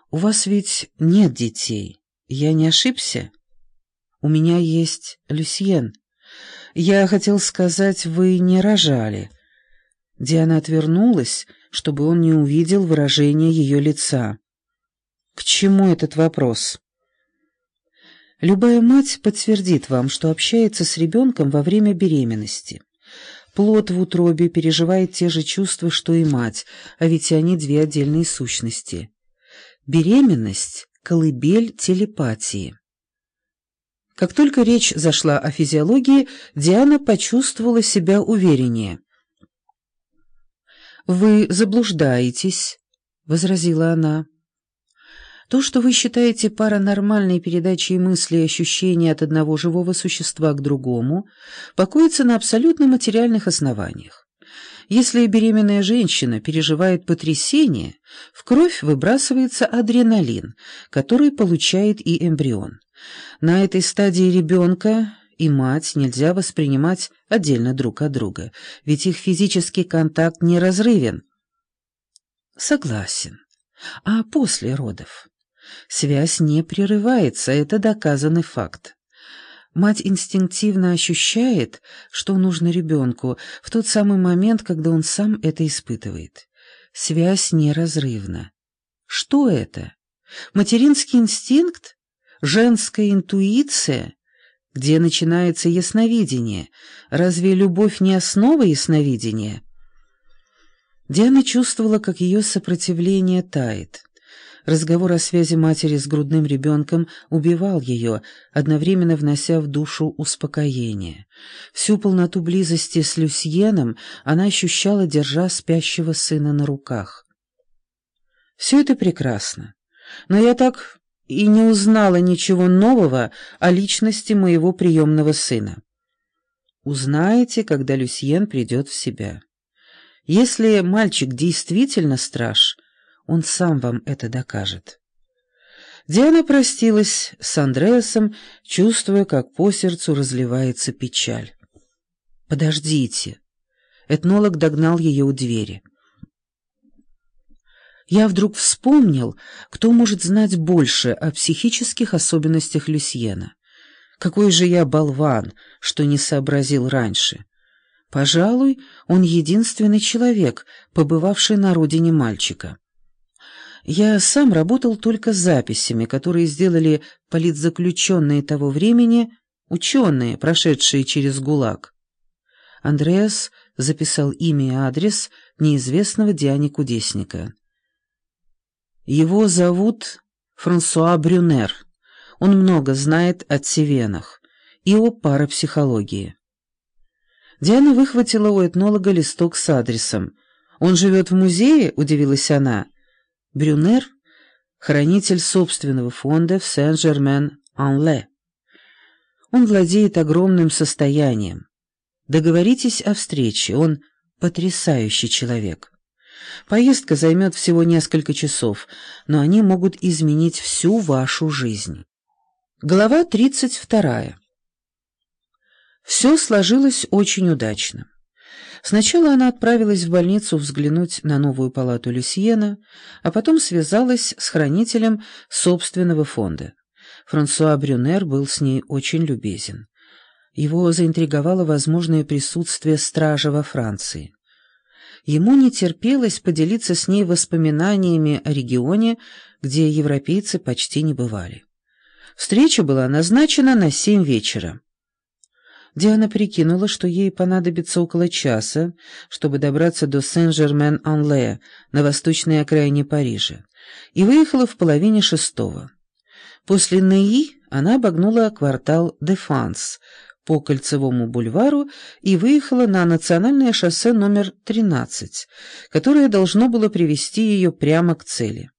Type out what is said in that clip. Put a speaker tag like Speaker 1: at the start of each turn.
Speaker 1: У вас ведь нет детей, я не ошибся? У меня есть Люсьен. Я хотел сказать, вы не рожали». Диана отвернулась, чтобы он не увидел выражения ее лица. «К чему этот вопрос?» Любая мать подтвердит вам, что общается с ребенком во время беременности. Плод в утробе переживает те же чувства, что и мать, а ведь они две отдельные сущности. Беременность – колыбель телепатии. Как только речь зашла о физиологии, Диана почувствовала себя увереннее. «Вы заблуждаетесь», — возразила она. «То, что вы считаете паранормальной передачей мыслей и ощущений от одного живого существа к другому, покоится на абсолютно материальных основаниях. Если беременная женщина переживает потрясение, в кровь выбрасывается адреналин, который получает и эмбрион. На этой стадии ребенка и мать нельзя воспринимать отдельно друг от друга, ведь их физический контакт неразрывен». «Согласен. А после родов?» «Связь не прерывается, это доказанный факт. Мать инстинктивно ощущает, что нужно ребенку, в тот самый момент, когда он сам это испытывает. Связь неразрывна. Что это? Материнский инстинкт? Женская интуиция? Где начинается ясновидение? Разве любовь не основа ясновидения?» Диана чувствовала, как ее сопротивление тает. Разговор о связи матери с грудным ребенком убивал ее, одновременно внося в душу успокоение. Всю полноту близости с Люсьеном она ощущала, держа спящего сына на руках. «Все это прекрасно, но я так и не узнала ничего нового о личности моего приемного сына. Узнаете, когда Люсьен придет в себя. Если мальчик действительно страж, он сам вам это докажет». Диана простилась с Андреасом, чувствуя, как по сердцу разливается печаль. «Подождите». Этнолог догнал ее у двери. «Я вдруг вспомнил, кто может знать больше о психических особенностях Люсьена. Какой же я болван, что не сообразил раньше. Пожалуй, он единственный человек, побывавший на родине мальчика. Я сам работал только с записями, которые сделали политзаключенные того времени, ученые, прошедшие через ГУЛАГ». Андреас записал имя и адрес неизвестного Диане кудесника. «Его зовут Франсуа Брюнер. Он много знает о Цевенах и о парапсихологии». Диана выхватила у этнолога листок с адресом. «Он живет в музее?» — удивилась она. Брюнер — хранитель собственного фонда в Сен-Жермен-ен-Ле. Он владеет огромным состоянием. Договоритесь о встрече, он потрясающий человек. Поездка займет всего несколько часов, но они могут изменить всю вашу жизнь. Глава 32. Все сложилось очень удачно. Сначала она отправилась в больницу взглянуть на новую палату Люсьена, а потом связалась с хранителем собственного фонда. Франсуа Брюнер был с ней очень любезен. Его заинтриговало возможное присутствие стража во Франции. Ему не терпелось поделиться с ней воспоминаниями о регионе, где европейцы почти не бывали. Встреча была назначена на 7 вечера. Диана прикинула, что ей понадобится около часа, чтобы добраться до Сен-Жермен-ен-Ле на восточной окраине Парижа, и выехала в половине 6. После Неи она обогнула квартал Дефанс по Кольцевому бульвару и выехала на национальное шоссе номер 13, которое должно было привести ее прямо к цели.